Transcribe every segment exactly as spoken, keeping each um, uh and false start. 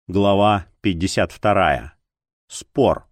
Глава пятьдесят вторая. Спор.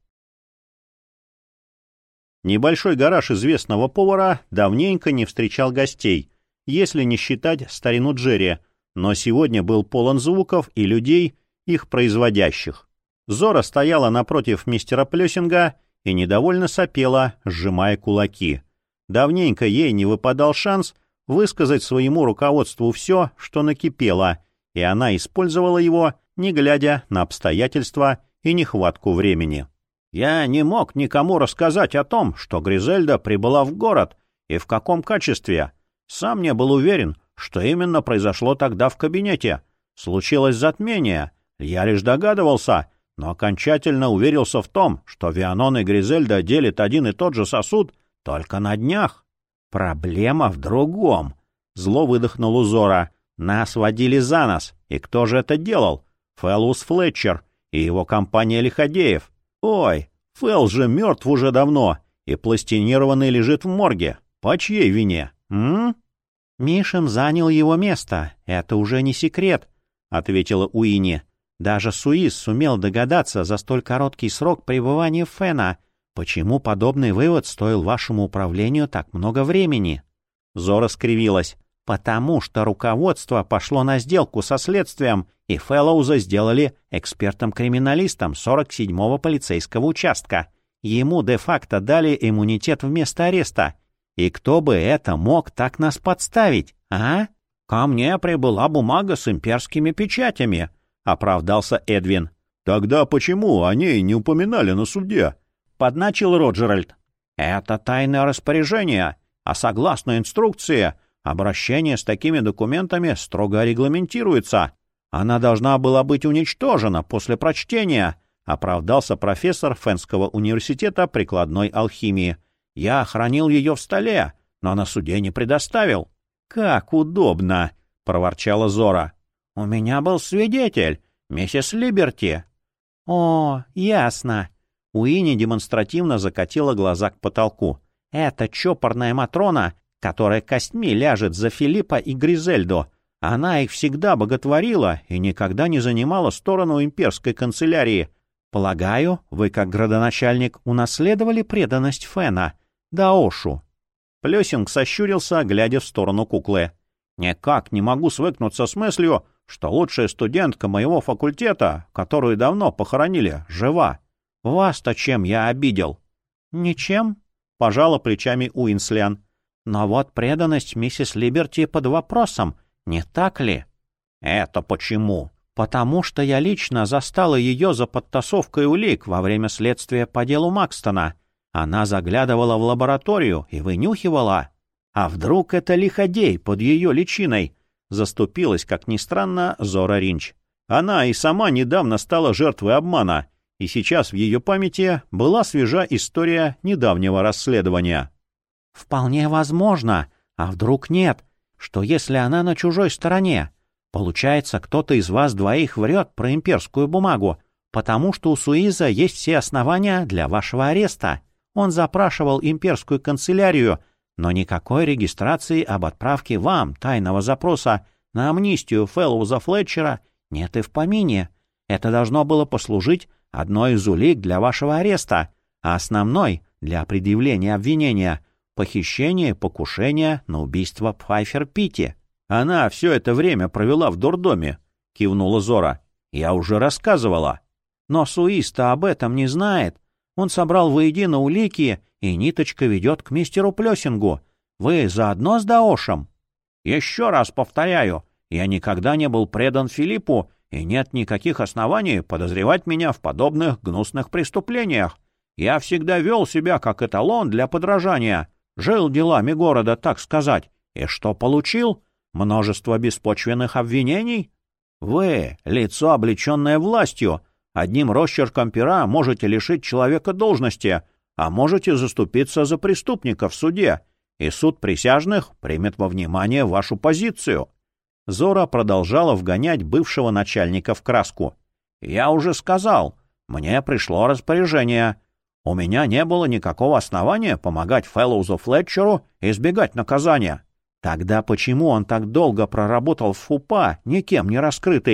Небольшой гараж известного повара давненько не встречал гостей, если не считать старину Джерри, но сегодня был полон звуков и людей, их производящих. Зора стояла напротив мистера Плессинга и недовольно сопела, сжимая кулаки. Давненько ей не выпадал шанс высказать своему руководству все, что накипело, и она использовала его, не глядя на обстоятельства и нехватку времени. «Я не мог никому рассказать о том, что Гризельда прибыла в город и в каком качестве. Сам не был уверен, что именно произошло тогда в кабинете. Случилось затмение. Я лишь догадывался, но окончательно уверился в том, что Вианон и Гризельда делят один и тот же сосуд только на днях. Проблема в другом», — зло выдохнул Узора. «Нас водили за нос, и кто же это делал? Фэллоус Флетчер и его компания лиходеев. Ой, Фэлл же мертв уже давно, и пластинированный лежит в морге. По чьей вине, м?» «Мишем занял его место, это уже не секрет», — ответила Уинни. «Даже Суис сумел догадаться за столь короткий срок пребывания Фена, почему подобный вывод стоил вашему управлению так много времени». Зора скривилась. «Потому что руководство пошло на сделку со следствием, и Фэллоуза сделали экспертом-криминалистом сорок седьмого полицейского участка. Ему де-факто дали иммунитет вместо ареста. И кто бы это мог так нас подставить, а?» «Ко мне прибыла бумага с имперскими печатями», — оправдался Эдвин. «Тогда почему о ней не упоминали на суде?» — подначил Роджеральд. «Это тайное распоряжение, а согласно инструкции, обращение с такими документами строго регламентируется. Она должна была быть уничтожена после прочтения», — оправдался профессор Фенского университета прикладной алхимии. «Я хранил ее в столе, но на суде не предоставил». «Как удобно!» — проворчала Зора. «У меня был свидетель, миссис Либерти». «О, ясно». Уинни демонстративно закатила глаза к потолку. «Это чопорная Матрона, которая костьми ляжет за Филиппа и Гризельду. Она их всегда боготворила и никогда не занимала сторону имперской канцелярии. Полагаю, вы, как градоначальник, унаследовали преданность Фена, Даошу». Плессинг сощурился, глядя в сторону куклы. «Никак не могу свыкнуться с мыслью, что лучшая студентка моего факультета, которую давно похоронили, жива. Вас-то чем я обидел?» «Ничем», — пожала плечами Уинслиан. «Но вот преданность миссис Либерти под вопросом, не так ли?» «Это почему?» «Потому что я лично застала ее за подтасовкой улик во время следствия по делу Макстона. Она заглядывала в лабораторию и вынюхивала. А вдруг это лиходей под ее личиной?» Заступилась, как ни странно, Зора Ринч. Она и сама недавно стала жертвой обмана, и сейчас в ее памяти была свежа история недавнего расследования. «Вполне возможно. А вдруг нет? Что если она на чужой стороне? Получается, кто-то из вас двоих врет про имперскую бумагу, потому что у Суиза есть все основания для вашего ареста. Он запрашивал имперскую канцелярию, но никакой регистрации об отправке вам тайного запроса на амнистию Фэллоуза Флетчера нет и в помине. Это должно было послужить одной из улик для вашего ареста, а основной — для предъявления обвинения — похищение и покушение на убийство Пфайфер-Питти. Она все это время провела в дурдоме, — кивнула Зора. Я уже рассказывала. Но Суис-то об этом не знает. Он собрал воедино улики, и ниточка ведет к мистеру Плессингу. Вы заодно с Даошем? Еще раз повторяю, я никогда не был предан Филиппу, и нет никаких оснований подозревать меня в подобных гнусных преступлениях. Я всегда вел себя как эталон для подражания. Жил делами города, так сказать. И что получил? Множество беспочвенных обвинений? Вы, лицо, облеченное властью, одним росчерком пера можете лишить человека должности, а можете заступиться за преступника в суде, и суд присяжных примет во внимание вашу позицию». Зора продолжала вгонять бывшего начальника в краску. «Я уже сказал, мне пришло распоряжение. У меня не было никакого основания помогать Фэллоузу Флетчеру избегать наказания. Тогда почему он так долго проработал в ФУПА, никем не раскрытый,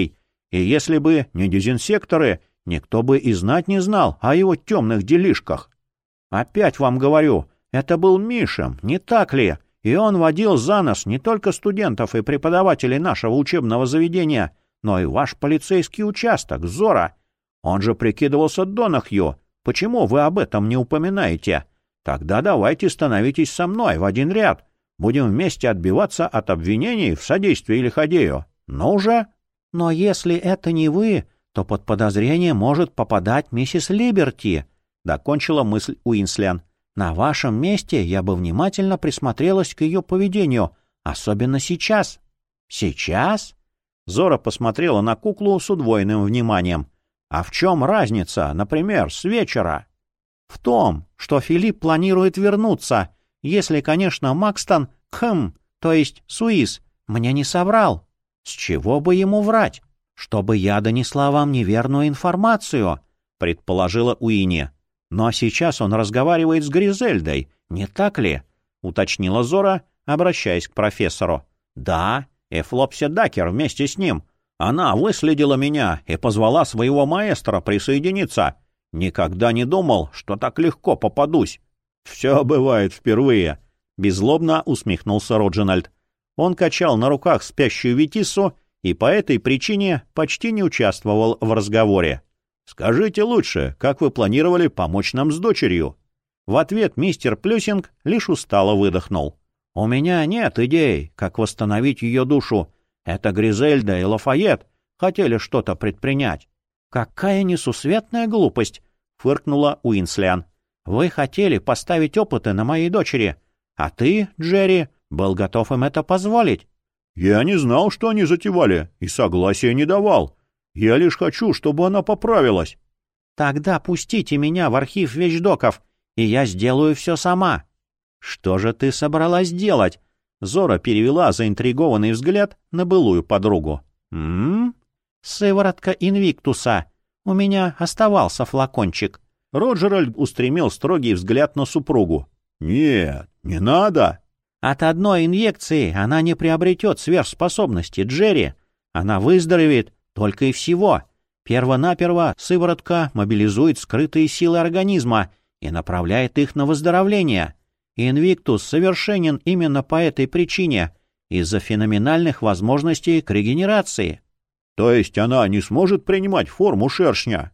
И если бы не дезинсекторы, никто бы и знать не знал о его темных делишках. Опять вам говорю, это был Мишем, не так ли? И он водил за нос не только студентов и преподавателей нашего учебного заведения, но и ваш полицейский участок, Зора. Он же прикидывался Донахью. Почему вы об этом не упоминаете? Тогда давайте становитесь со мной в один ряд. Будем вместе отбиваться от обвинений в содействии лиходею. Ну уже? Но если это не вы, то под подозрение может попадать миссис Либерти, — докончила мысль Уинслян. На вашем месте я бы внимательно присмотрелась к ее поведению, особенно сейчас. Сейчас? Зора посмотрела на куклу с удвоенным вниманием. А в чем разница, например, с вечера? В том, что Филипп планирует вернуться, если, конечно, Макстон, хм, то есть Суис, мне не соврал. С чего бы ему врать? Чтобы я донесла вам неверную информацию, предположила Уинни. Но сейчас он разговаривает с Гризельдой, не так ли? Уточнила Зора, обращаясь к профессору. Да, и Флопси Дакер вместе с ним. Она выследила меня и позвала своего маэстро присоединиться. Никогда не думал, что так легко попадусь. Все бывает впервые. Беззлобно усмехнулся Роджинальд. Он качал на руках спящую Витиссу и по этой причине почти не участвовал в разговоре. «Скажите лучше, как вы планировали помочь нам с дочерью?» В ответ мистер Плюсинг лишь устало выдохнул. «У меня нет идей, как восстановить ее душу. Это Гризельда и Лафайет хотели что-то предпринять». «Какая несусветная глупость!» — фыркнула Уинслян. «Вы хотели поставить опыты на моей дочери, а ты, Джерри, был готов им это позволить». «Я не знал, что они затевали, и согласия не давал. Я лишь хочу, чтобы она поправилась». «Тогда пустите меня в архив вещдоков, и я сделаю все сама». «Что же ты собралась делать?» Зора перевела заинтригованный взгляд на былую подругу. «М-м-м? Сыворотка Инвиктуса. У меня оставался флакончик». Роджеральд устремил строгий взгляд на супругу. «Нет, не надо». «От одной инъекции она не приобретет сверхспособности, Джерри. Она выздоровеет только и всего. Первонаперво сыворотка мобилизует скрытые силы организма и направляет их на выздоровление. Инвиктус совершенен именно по этой причине, из-за феноменальных возможностей к регенерации». «То есть она не сможет принимать форму шершня?»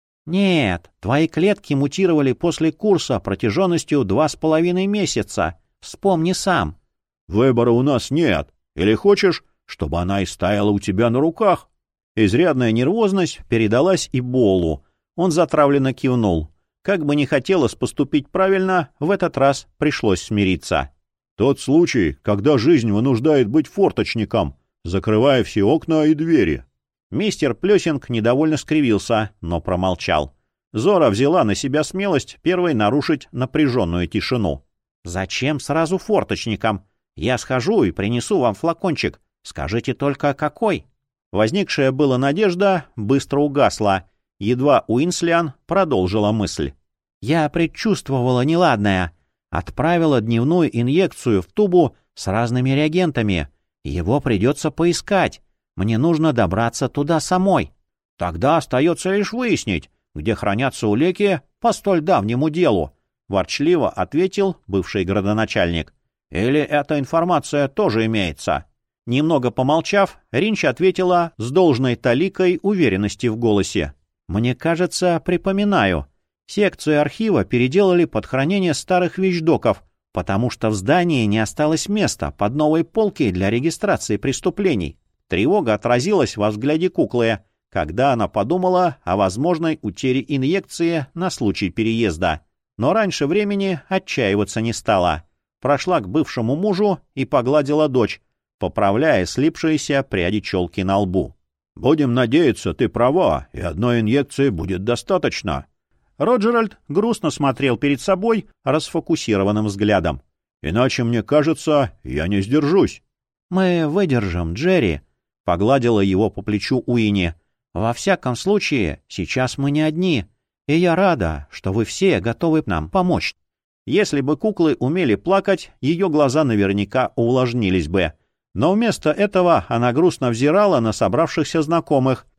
«Нет, твои клетки мутировали после курса протяженностью два с половиной месяца. Вспомни сам». «Выбора у нас нет. Или хочешь, чтобы она истаяла у тебя на руках?» Изрядная нервозность передалась и Болу. Он затравленно кивнул. Как бы не хотелось поступить правильно, в этот раз пришлось смириться. «Тот случай, когда жизнь вынуждает быть форточником, закрывая все окна и двери». Мистер Плюсинг недовольно скривился, но промолчал. Зора взяла на себя смелость первой нарушить напряженную тишину. «Зачем сразу форточником? Я схожу и принесу вам флакончик. Скажите только, какой?» Возникшая была надежда быстро угасла. Едва Уинслян продолжила мысль. «Я предчувствовала неладное. Отправила дневную инъекцию в тубу с разными реагентами. Его придется поискать. Мне нужно добраться туда самой. Тогда остается лишь выяснить, где хранятся улики по столь давнему делу», — ворчливо ответил бывший градоначальник. «Или эта информация тоже имеется?» Немного помолчав, Ринч ответила с должной таликой уверенности в голосе. «Мне кажется, припоминаю. Секцию архива переделали под хранение старых вещдоков, потому что в здании не осталось места под новой полки для регистрации преступлений». Тревога отразилась во взгляде куклы, когда она подумала о возможной утере инъекции на случай переезда. Но раньше времени отчаиваться не стала. Прошла к бывшему мужу и погладила дочь, поправляя слипшиеся пряди челки на лбу. «Будем надеяться, ты права, и одной инъекции будет достаточно». Роджеральд грустно смотрел перед собой расфокусированным взглядом. «Иначе, мне кажется, я не сдержусь». «Мы выдержим, Джерри», — погладила его по плечу Уинни. «Во всяком случае, сейчас мы не одни, и я рада, что вы все готовы нам помочь». Если бы куклы умели плакать, ее глаза наверняка увлажнились бы. Но вместо этого она грустно взирала на собравшихся знакомых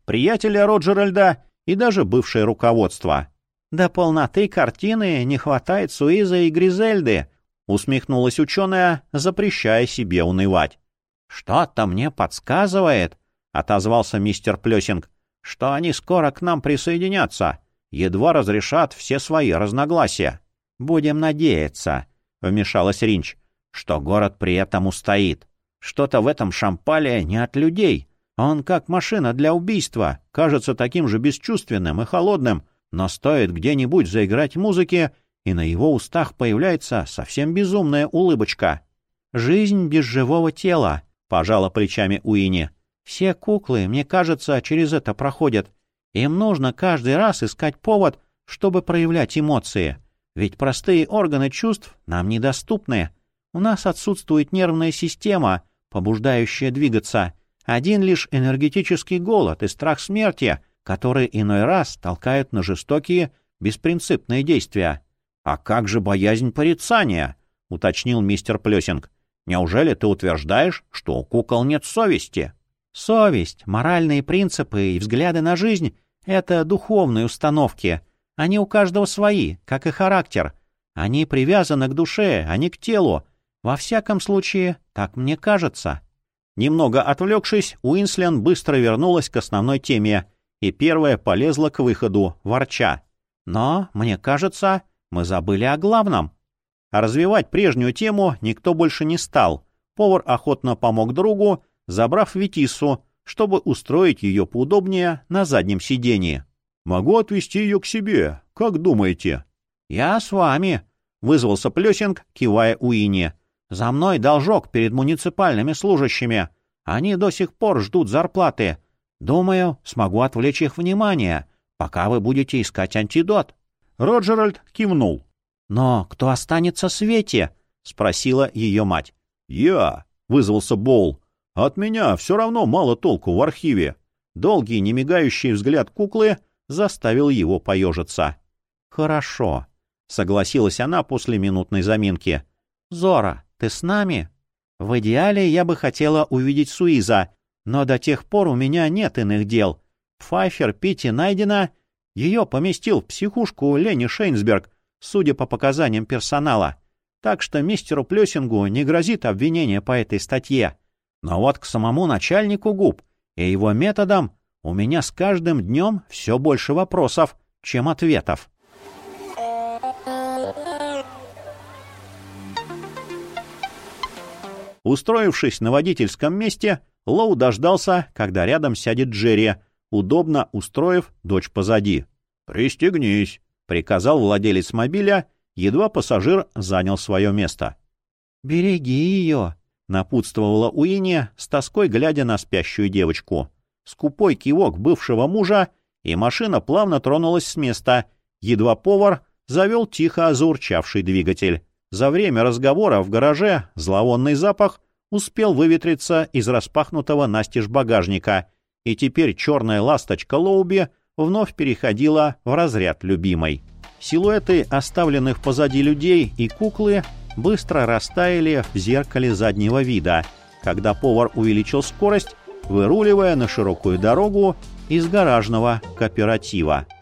приятеля Роджеральда и даже бывшее руководство. «До полноты картины не хватает Суиза и Гризельды», — усмехнулась ученая, запрещая себе унывать. «Что-то мне подсказывает», — отозвался мистер Плесинг, «что они скоро к нам присоединятся, едва разрешат все свои разногласия». «Будем надеяться», — вмешалась Ринч, «что город при этом устоит. Что-то в этом Шампале не от людей. Он как машина для убийства, кажется таким же бесчувственным и холодным, но стоит где-нибудь заиграть музыки, и на его устах появляется совсем безумная улыбочка. «Жизнь без живого тела», — пожала плечами Уинни. «Все куклы, мне кажется, через это проходят. Им нужно каждый раз искать повод, чтобы проявлять эмоции. Ведь простые органы чувств нам недоступны. У нас отсутствует нервная система, побуждающая двигаться. Один лишь энергетический голод и страх смерти, которые иной раз толкают на жестокие, беспринципные действия». «А как же боязнь порицания?» — уточнил мистер Плесинг. «Неужели ты утверждаешь, что у кукол нет совести?» «Совесть, моральные принципы и взгляды на жизнь — это духовные установки. Они у каждого свои, как и характер. Они привязаны к душе, а не к телу. Во всяком случае, так мне кажется». Немного отвлекшись, Уинслен быстро вернулась к основной теме и первая полезла к выходу, ворча. «Но, мне кажется, мы забыли о главном». А развивать прежнюю тему никто больше не стал. Повар охотно помог другу, забрав Витиссу, чтобы устроить ее поудобнее на заднем сидении. «Могу отвезти ее к себе, как думаете?» «Я с вами», — вызвался Плесинг, кивая Уинни. «За мной должок перед муниципальными служащими. Они до сих пор ждут зарплаты. Думаю, смогу отвлечь их внимание, пока вы будете искать антидот». Роджеральд кивнул. «Но кто останется в Свете?» — спросила ее мать. «Я», — вызвался Боул. «От меня все равно мало толку в архиве». Долгий, немигающий взгляд куклы заставил его поежиться. «Хорошо», — согласилась она после минутной заминки. «Зора, ты с нами? В идеале я бы хотела увидеть Суиза, но до тех пор у меня нет иных дел. Пфайфер Питти найдена. Ее поместил в психушку Лени Шейнсберг, судя по показаниям персонала. Так что мистеру Плесингу не грозит обвинение по этой статье. Но вот к самому начальнику ГУП и его методам у меня с каждым днем все больше вопросов, чем ответов». Устроившись на водительском месте, Лоу дождался, когда рядом сядет Джерри, удобно устроив дочь позади. «Пристегнись», — приказал владелец мобиля, едва пассажир занял свое место. «Береги ее», — напутствовала Уинни, с тоской глядя на спящую девочку. Скупой кивок бывшего мужа, и машина плавно тронулась с места, едва повар завел тихо заурчавший двигатель. За время разговора в гараже зловонный запах успел выветриться из распахнутого настежь багажника, и теперь черная ласточка Лоуби вновь переходила в разряд любимой. Силуэты оставленных позади людей и куклы быстро растаяли в зеркале заднего вида, когда повар увеличил скорость, выруливая на широкую дорогу из гаражного кооператива.